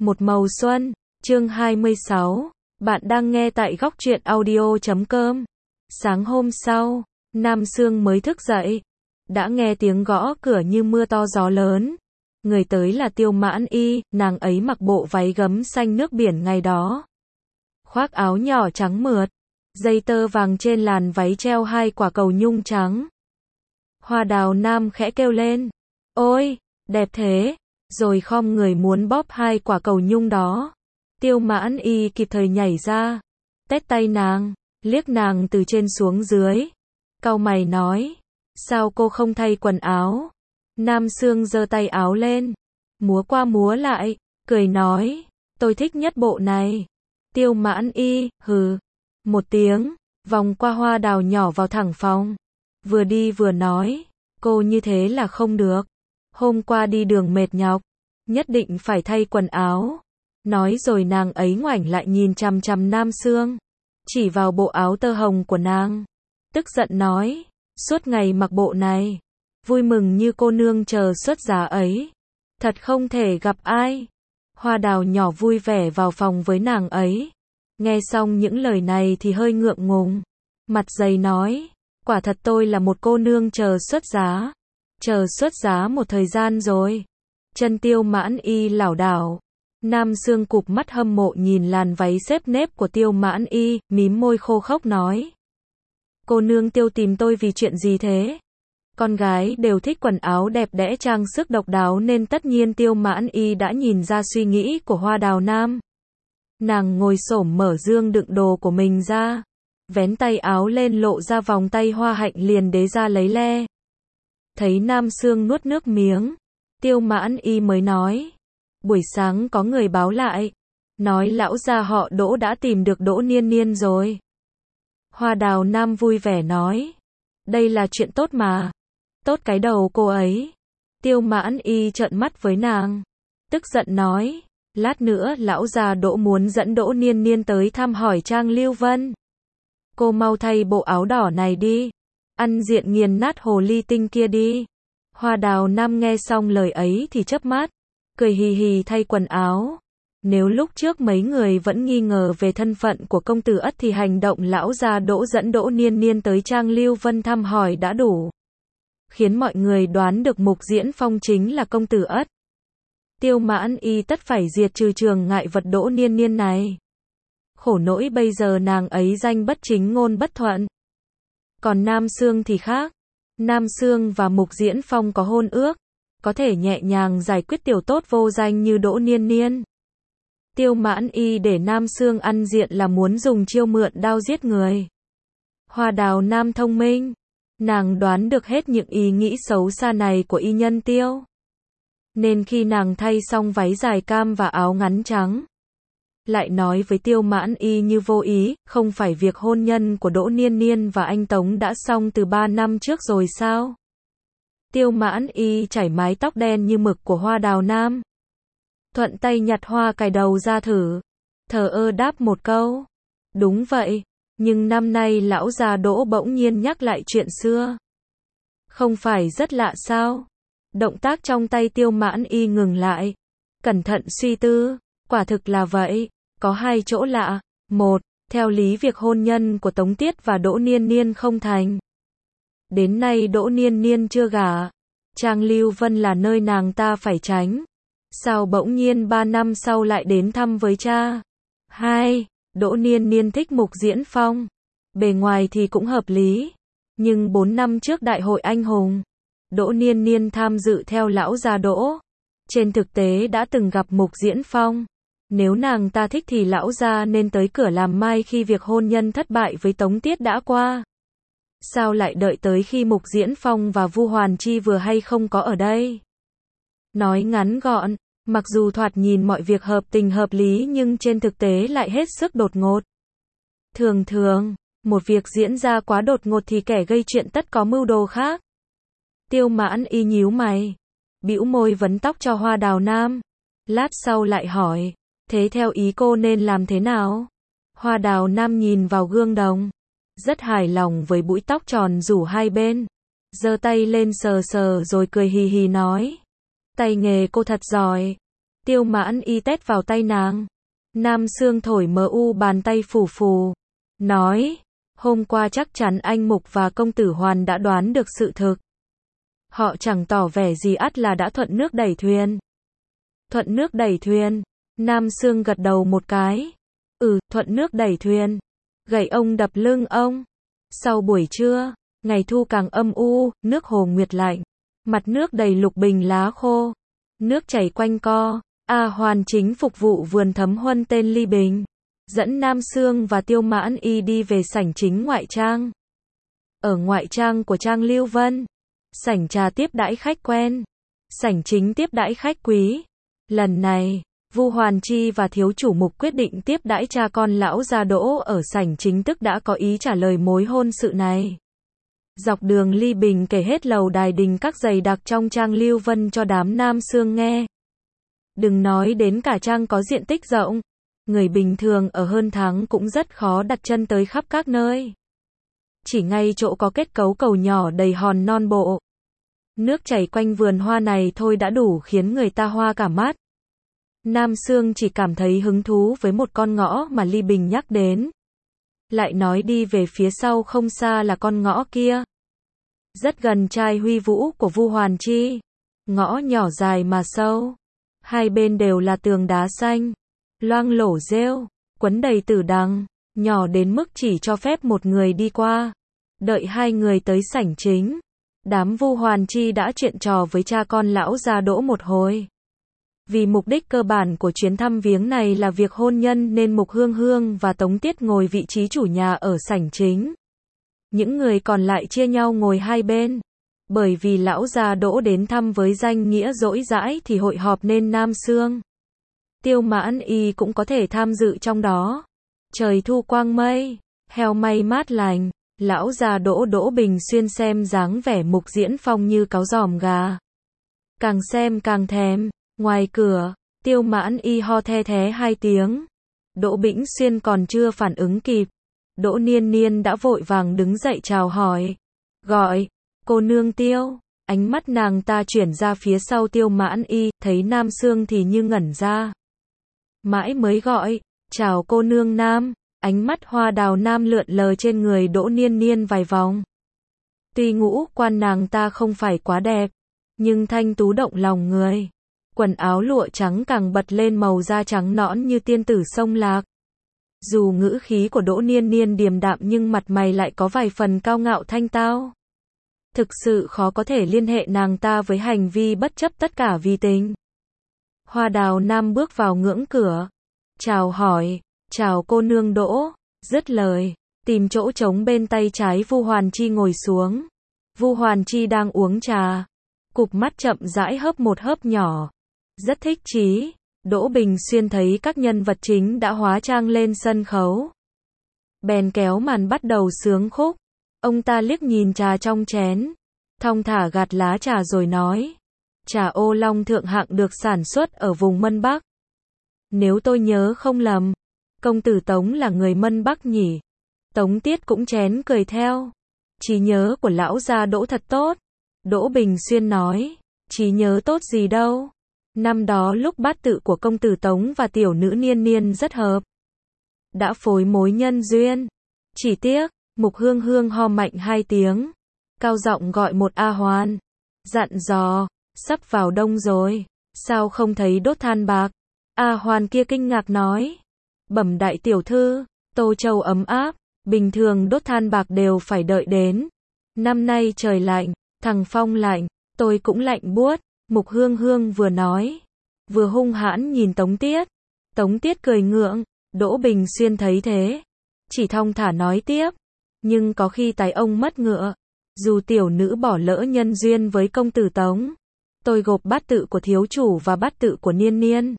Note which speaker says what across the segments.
Speaker 1: Một màu xuân, chương 26. Bạn đang nghe tại góc truyện audio.com. Sáng hôm sau, Nam Sương mới thức dậy. Đã nghe tiếng gõ cửa như mưa to gió lớn. Người tới là Tiêu Mãn Y, nàng ấy mặc bộ váy gấm xanh nước biển ngày đó. Khoác áo nhỏ trắng mượt, dây tơ vàng trên làn váy treo 2 quả cầu nhung trắng. Hoa Đào Nam khẽ kêu lên. Ôi, đẹp thế. Rồi khom người muốn bóp 2 quả cầu nhung đó. Tiêu Mãn Y kịp thời nhảy ra, tét tay nàng, liếc nàng từ trên xuống dưới. Cau mày nói, sao cô không thay quần áo? Nam Sương giơ tay áo lên, múa qua múa lại, cười nói, tôi thích nhất bộ này. Tiêu Mãn Y, hừ, một tiếng, vòng qua Hoa Đào nhỏ vào thẳng phòng. Vừa đi vừa nói, cô như thế là không được. Hôm qua đi đường mệt nhọc, nhất định phải thay quần áo. Nói rồi nàng ấy ngoảnh lại nhìn chằm chằm Nam Sương, chỉ vào bộ áo tơ hồng của nàng. Tức giận nói, suốt ngày mặc bộ này, vui mừng như cô nương chờ xuất giá ấy. Thật không thể gặp ai. Hoa Đào nhỏ vui vẻ vào phòng với nàng ấy. Nghe xong những lời này thì hơi ngượng ngùng. Mặt dày nói, quả thật tôi là một cô nương chờ xuất giá. Chờ xuất giá một thời gian rồi. Chân Tiêu Mãn Y lảo đảo. Nam Sương cụp mắt hâm mộ nhìn làn váy xếp nếp của Tiêu Mãn Y, mím môi khô khốc nói. Cô nương Tiêu tìm tôi vì chuyện gì thế? Con gái đều thích quần áo đẹp đẽ trang sức độc đáo nên tất nhiên Tiêu Mãn Y đã nhìn ra suy nghĩ của Hoa Đào Nam. Nàng ngồi xổm mở dương đựng đồ của mình ra, vén tay áo lên lộ ra vòng tay hoa hạnh liền đế ra lấy le. Thấy Nam Sương nuốt nước miếng, Tiêu Mãn Y mới nói. Buổi sáng có người báo lại, nói lão gia họ Đỗ đã tìm được Đỗ Niên Niên rồi. Hoa Đào Nam vui vẻ nói. Đây là chuyện tốt mà. Tốt cái đầu cô ấy. Tiêu Mãn Y trợn mắt với nàng. Tức giận nói. Lát nữa lão gia Đỗ muốn dẫn Đỗ Niên Niên tới thăm hỏi Trang Lưu Vân. Cô mau thay bộ áo đỏ này đi. Ăn diện nghiền nát hồ ly tinh kia đi. Hoa Đào Nam nghe xong lời ấy thì chớp mắt, cười hì hì thay quần áo. Nếu lúc trước mấy người vẫn nghi ngờ về thân phận của công tử Ất thì hành động lão gia Đỗ dẫn Đỗ Niên Niên tới Trang Lưu Vân thăm hỏi đã đủ khiến mọi người đoán được Mục Diễn Phong chính là công tử Ất. Tiêu Mãn Y tất phải diệt trừ chướng ngại vật Đỗ Niên Niên này. Khổ nỗi bây giờ nàng ấy danh bất chính ngôn bất thuận. Còn Nam Sương thì khác. Nam Sương và Mục Diễn Phong có hôn ước, có thể nhẹ nhàng giải quyết tiểu tốt vô danh như Đỗ Niên Niên. Tiêu Mãn Y để Nam Sương ăn diện là muốn dùng chiêu mượn đao giết người. Hoa Đào Nam thông minh, nàng đoán được hết những ý nghĩ xấu xa này của y nhân Tiêu. Nên khi nàng thay xong váy dài cam và áo ngắn trắng, lại nói với Tiêu Mãn Y như vô ý, không phải việc hôn nhân của Đỗ Niên Niên và anh Tống đã xong từ 3 năm trước rồi sao? Tiêu Mãn Y chải mái tóc đen như mực của Hoa Đào Nam. Thuận tay nhặt hoa cài đầu ra thử. Thờ ơ đáp một câu. Đúng vậy, nhưng năm nay lão già Đỗ bỗng nhiên nhắc lại chuyện xưa. Không phải rất lạ sao? Động tác trong tay Tiêu Mãn Y ngừng lại. Cẩn thận suy tư, quả thực là vậy. Có 2 chỗ lạ. Một, theo lý việc hôn nhân của Tống Tiết và Đỗ Niên Niên không thành. Đến nay Đỗ Niên Niên chưa gả. Trang Lưu Vân là nơi nàng ta phải tránh. Sao bỗng nhiên 3 năm sau lại đến thăm với cha? 2. Đỗ Niên Niên thích Mục Diễn Phong. Bề ngoài thì cũng hợp lý. Nhưng 4 năm trước Đại hội Anh Hùng, Đỗ Niên Niên tham dự theo lão gia Đỗ. Trên thực tế đã từng gặp Mục Diễn Phong. Nếu nàng ta thích thì lão gia nên tới cửa làm mai khi việc hôn nhân thất bại với Tống Tiết đã qua. Sao lại đợi tới khi Mục Diễn Phong và Vu Hoàn Chi vừa hay không có ở đây? Nói ngắn gọn, mặc dù thoạt nhìn mọi việc hợp tình hợp lý nhưng trên thực tế lại hết sức đột ngột. Thường thường, một việc diễn ra quá đột ngột thì kẻ gây chuyện tất có mưu đồ khác. Tiêu Mãn Y nhíu mày, bĩu môi vấn tóc cho Hoa Đào Nam. Lát sau lại hỏi, thế theo ý cô nên làm thế nào? Hoa Đào Nam nhìn vào gương đồng, rất hài lòng với búi tóc tròn rủ hai bên, giơ tay lên sờ sờ rồi cười hì hì nói. Tay nghề cô thật giỏi. Tiêu Mãn Y tét vào tay nàng. Nam Sương thổi mờ u bàn tay phù phù. Nói, hôm qua chắc chắn anh Mục và công tử Hoàn đã đoán được sự thực. Họ chẳng tỏ vẻ gì ắt là đã thuận nước đẩy thuyền. Thuận nước đẩy thuyền. Nam Sương gật đầu một cái. Thuận nước đẩy thuyền. Gậy ông đập lưng ông. Sau buổi trưa, ngày thu càng âm u, nước hồ nguyệt lạnh. Mặt nước đầy lục bình lá khô. Nước chảy quanh co. A Hoàn chính phục vụ vườn thấm huân tên ly bình. Dẫn Nam Sương và Tiêu Mãn Y đi về sảnh chính ngoại trang. Ở ngoại trang của trang Lưu Vân, sảnh trà tiếp đãi khách quen. Sảnh chính tiếp đãi khách quý. Lần này, Vu Hoàn Chi và thiếu chủ Mục quyết định tiếp đãi cha con lão gia Đỗ ở sảnh chính, tức đã có ý trả lời mối hôn sự này. Dọc đường ly bình kể hết lầu đài đình các dày đặc trong trang Lưu Vân cho đám Nam Sương nghe. Đừng nói đến cả trang có diện tích rộng, người bình thường ở hơn tháng cũng rất khó đặt chân tới khắp các nơi. Chỉ ngay chỗ có kết cấu cầu nhỏ đầy hòn non bộ. Nước chảy quanh vườn hoa này thôi đã đủ khiến người ta hoa cả mắt. Nam Sương chỉ cảm thấy hứng thú với một con ngõ mà Ly Bình nhắc đến. Lại nói đi về phía sau không xa là con ngõ kia. Rất gần trai huy vũ của Vu Hoàn Chi. Ngõ nhỏ dài mà sâu. Hai bên đều là tường đá xanh. Loang lổ rêu, quấn đầy tử đằng. Nhỏ đến mức chỉ cho phép một người đi qua. Đợi hai người tới sảnh chính. Đám Vu Hoàn Chi đã chuyện trò với cha con lão gia Đỗ một hồi. Vì mục đích cơ bản của chuyến thăm viếng này là việc hôn nhân nên Mục Hương Hương và Tống Tiết ngồi vị trí chủ nhà ở sảnh chính. Những người còn lại chia nhau ngồi hai bên. Bởi vì lão gia Đỗ đến thăm với danh nghĩa rỗi rãi thì hội họp nên Nam Sương, Tiêu Mãn Y cũng có thể tham dự trong đó. Trời thu quang mây, heo may mát lành, lão già Đỗ Bình Xuyên xem dáng vẻ Mục Diễn Phong như cáo giòm gà. Càng xem càng thèm. Ngoài cửa, Tiêu Mãn Y ho the thé hai tiếng. Đỗ Bỉnh Xuyên còn chưa phản ứng kịp. Đỗ Niên Niên đã vội vàng đứng dậy chào hỏi. Gọi, cô nương Tiêu. Ánh mắt nàng ta chuyển ra phía sau Tiêu Mãn Y, thấy Nam Sương thì như ngẩn ra. Mãi mới gọi, chào cô nương Nam. Ánh mắt hoa đào Nam lượn lờ trên người Đỗ Niên Niên vài vòng. Tuy ngũ quan nàng ta không phải quá đẹp, nhưng thanh tú động lòng người. Quần áo lụa trắng càng bật lên màu da trắng nõn như tiên tử sông Lạc. Dù ngữ khí của Đỗ Niên Niên điềm đạm nhưng mặt mày lại có vài phần cao ngạo thanh tao. Thực sự khó có thể liên hệ nàng ta với hành vi bất chấp tất cả vì tình. Hoa đào Nam bước vào ngưỡng cửa. Chào hỏi, chào cô nương Đỗ. Dứt lời, tìm chỗ trống bên tay trái Vu Hoàn Chi ngồi xuống. Vu Hoàn Chi đang uống trà. Cụp mắt chậm rãi hớp một hớp nhỏ. Rất thích chí. Đỗ Bình Xuyên thấy các nhân vật chính đã hóa trang lên sân khấu. Bèn kéo màn bắt đầu sướng khúc. Ông ta liếc nhìn trà trong chén. Thong thả gạt lá trà rồi nói. Trà ô long thượng hạng được sản xuất ở vùng Mân Bắc. Nếu tôi nhớ không lầm, công tử Tống là người Mân Bắc nhỉ? Tống Tiết cũng chén cười theo. Trí nhớ của lão gia Đỗ thật tốt. Đỗ Bình Xuyên nói. Trí nhớ tốt gì đâu. Năm đó lúc bát tự của công tử Tống và tiểu nữ Niên Niên rất hợp. Đã phối mối nhân duyên. Chỉ tiếc, Mục Hương Hương ho mạnh hai tiếng. Cao giọng gọi một A Hoàn. Dặn dò, sắp vào đông rồi. Sao không thấy đốt than bạc? A Hoàn kia kinh ngạc nói. Bẩm đại tiểu thư, Tô Châu ấm áp. Bình thường đốt than bạc đều phải đợi đến. Năm nay trời lạnh, thằng Phong lạnh, tôi cũng lạnh buốt. Mục Hương Hương vừa nói, vừa hung hãn nhìn Tống Tiết. Tống Tiết cười ngượng. Đỗ Bình Xuyên thấy thế, chỉ thong thả nói tiếp. Nhưng có khi tài ông mất ngựa. Dù tiểu nữ bỏ lỡ nhân duyên với công tử Tống, tôi gộp bát tự của thiếu chủ và bát tự của Niên Niên,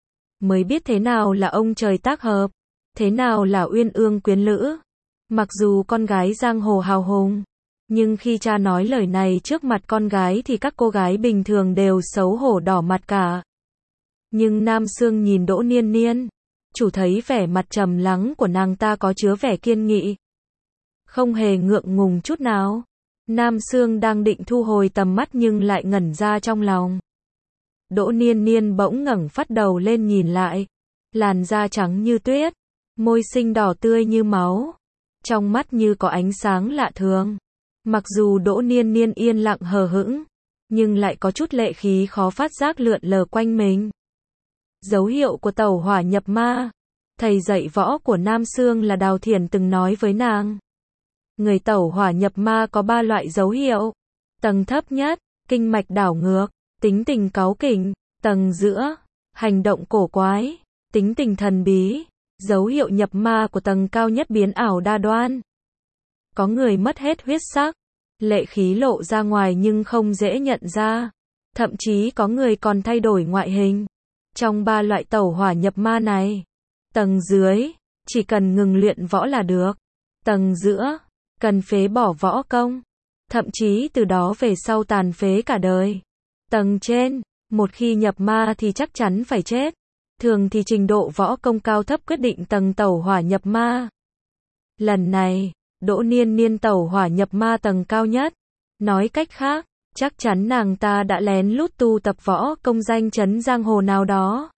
Speaker 1: mới biết thế nào là ông trời tác hợp, thế nào là uyên ương quyến lữ. Mặc dù con gái giang hồ hào hùng, nhưng khi cha nói lời này trước mặt con gái thì các cô gái bình thường đều xấu hổ đỏ mặt cả. Nhưng Nam Sương nhìn Đỗ Niên Niên, chủ thấy vẻ mặt trầm lắng của nàng ta có chứa vẻ kiên nghị, không hề ngượng ngùng chút nào. Nam Sương đang định thu hồi tầm mắt nhưng lại ngẩn ra trong lòng. Đỗ Niên Niên bỗng ngẩng phát đầu lên nhìn lại. Làn da trắng như tuyết, môi xinh đỏ tươi như máu, trong mắt như có ánh sáng lạ thường. Mặc dù Đỗ Niên Niên yên lặng hờ hững, nhưng lại có chút lệ khí khó phát giác lượn lờ quanh mình. Dấu hiệu của tẩu hỏa nhập ma. Thầy dạy võ của Nam Xương là Đào Thiền từng nói với nàng. Người tẩu hỏa nhập ma có 3 loại dấu hiệu. Tầng thấp nhất, kinh mạch đảo ngược, tính tình cáu kỉnh. Tầng giữa, hành động cổ quái, tính tình thần bí. Dấu hiệu nhập ma của tầng cao nhất biến ảo đa đoan. Có người mất hết huyết sắc, lệ khí lộ ra ngoài nhưng không dễ nhận ra. Thậm chí có người còn thay đổi ngoại hình. Trong 3 loại tẩu hỏa nhập ma này, tầng dưới, chỉ cần ngừng luyện võ là được. Tầng giữa, cần phế bỏ võ công, thậm chí từ đó về sau tàn phế cả đời. Tầng trên, một khi nhập ma thì chắc chắn phải chết. Thường thì trình độ võ công cao thấp quyết định tầng tẩu hỏa nhập ma. Lần này, Đỗ Niên Niên tẩu hỏa nhập ma tầng cao nhất. Nói cách khác, chắc chắn nàng ta đã lén lút tu tập võ công danh chấn giang hồ nào đó.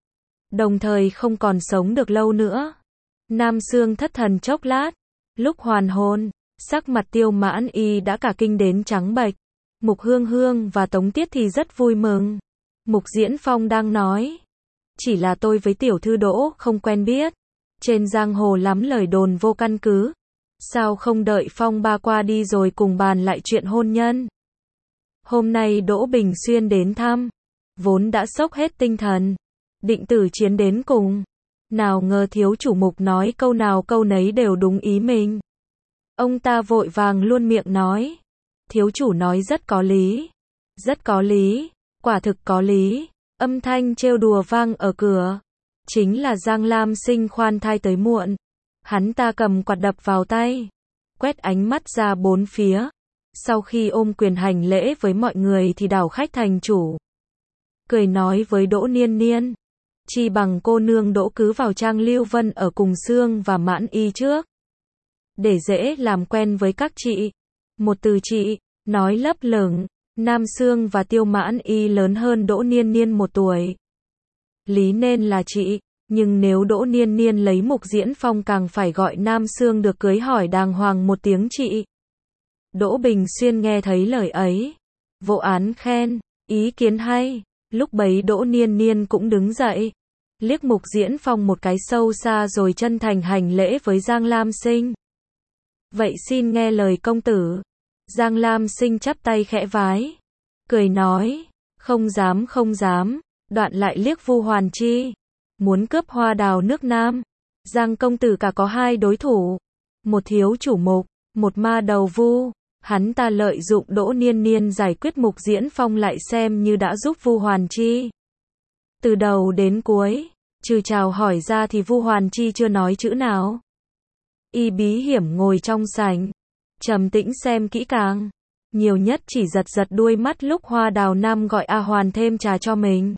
Speaker 1: Đồng thời không còn sống được lâu nữa. Nam Xương thất thần chốc lát. Lúc hoàn hồn, sắc mặt Tiêu Mãn Y đã cả kinh đến trắng bệch. Mục Hương Hương và Tống Tiết thì rất vui mừng. Mục Diễn Phong đang nói. Chỉ là tôi với tiểu thư Đỗ không quen biết. Trên giang hồ lắm lời đồn vô căn cứ. Sao không đợi phong ba qua đi rồi cùng bàn lại chuyện hôn nhân? Hôm nay Đỗ Bình Xuyên đến thăm. Vốn đã sốc hết tinh thần. Định tử chiến đến cùng. Nào ngờ thiếu chủ Mục nói câu nào câu nấy đều đúng ý mình. Ông ta vội vàng luôn miệng nói. Thiếu chủ nói rất có lý. Rất có lý. Quả thực có lý. Âm thanh trêu đùa vang ở cửa. Chính là Giang Lam Sinh khoan thai tới muộn. Hắn ta cầm quạt đập vào tay. Quét ánh mắt ra bốn phía. Sau khi ôm quyền hành lễ với mọi người thì đảo khách thành chủ. Cười nói với Đỗ Niên Niên. Chi bằng cô nương Đỗ cứ vào trang Lưu Vân ở cùng Xương và Mãn Y trước. Để dễ làm quen với các chị. Một từ chị, nói lấp lửng. Nam Xương và Tiêu Mãn Y lớn hơn Đỗ Niên Niên 1 tuổi. Lý nên là chị, nhưng nếu Đỗ Niên Niên lấy Mục Diễn Phong càng phải gọi Nam Xương được cưới hỏi đàng hoàng một tiếng chị. Đỗ Bình Xuyên nghe thấy lời ấy. Vô án khen, ý kiến hay. Lúc bấy Đỗ Niên Niên cũng đứng dậy. Liếc Mục Diễn Phong một cái sâu xa rồi chân thành hành lễ với Giang Lam Sinh. Vậy xin nghe lời công tử. Giang Lam Sinh chắp tay khẽ vái. Cười nói. Không dám không dám. Đoạn lại liếc Vu Hoàn Chi. Muốn cướp hoa đào nước Nam. Giang công tử cả có 2 đối thủ. Một thiếu chủ Mục, một ma đầu Vu. Hắn ta lợi dụng Đỗ Niên Niên giải quyết Mục Diễn Phong lại xem như đã giúp Vu Hoàn Chi. Từ đầu đến cuối, trừ chào hỏi ra thì Vu Hoàn Chi chưa nói chữ nào. Y bí hiểm ngồi trong sảnh, trầm tĩnh xem kỹ càng. Nhiều nhất chỉ giật giật đuôi mắt lúc Hoa Đào Nam gọi A Hoàn thêm trà cho mình.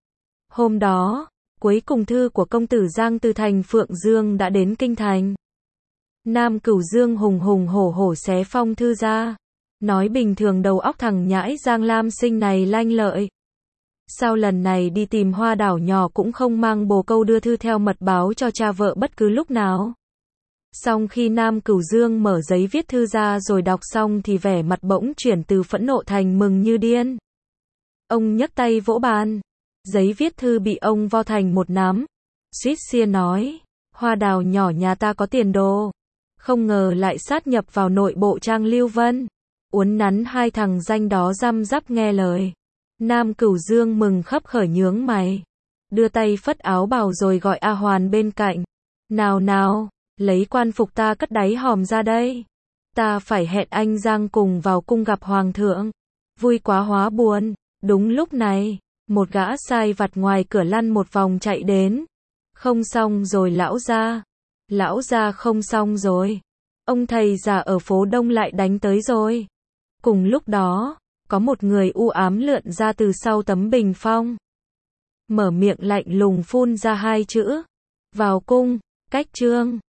Speaker 1: Hôm đó, cuối cùng thư của công tử Giang từ thành Phượng Dương đã đến kinh thành. Nam Cửu Dương hùng hùng hổ hổ xé phong thư ra. Nói bình thường đầu óc thằng nhãi Giang Lam Sinh này lanh lợi. Sao lần này đi tìm Hoa Đảo nhỏ cũng không mang bồ câu đưa thư theo mật báo cho cha vợ bất cứ lúc nào. Xong khi Nam Cửu Dương mở giấy viết thư ra rồi đọc xong thì vẻ mặt bỗng chuyển từ phẫn nộ thành mừng như điên. Ông nhấc tay vỗ bàn. Giấy viết thư bị ông vo thành một nắm. Suýt xia nói. Hoa Đào nhỏ nhà ta có tiền đồ. Không ngờ lại sát nhập vào nội bộ trang Lưu Vân. Uốn nắn 2 thằng danh đó răm rắp nghe lời. Nam Cửu Dương mừng khấp khởi nhướng mày. Đưa tay phất áo bào rồi gọi A Hoàn bên cạnh. Nào nào, lấy quan phục ta cất đáy hòm ra đây. Ta phải hẹn anh Giang cùng vào cung gặp Hoàng thượng. Vui quá hóa buồn. Đúng lúc này, một gã sai vặt ngoài cửa lăn một vòng chạy đến. Không xong rồi lão gia. Lão gia không xong rồi. Ông thầy già ở phố Đông lại đánh tới rồi. Cùng lúc đó, có một người u ám lượn ra từ sau tấm bình phong. Mở miệng lạnh lùng phun ra 2 chữ. Vào cung, cách trương.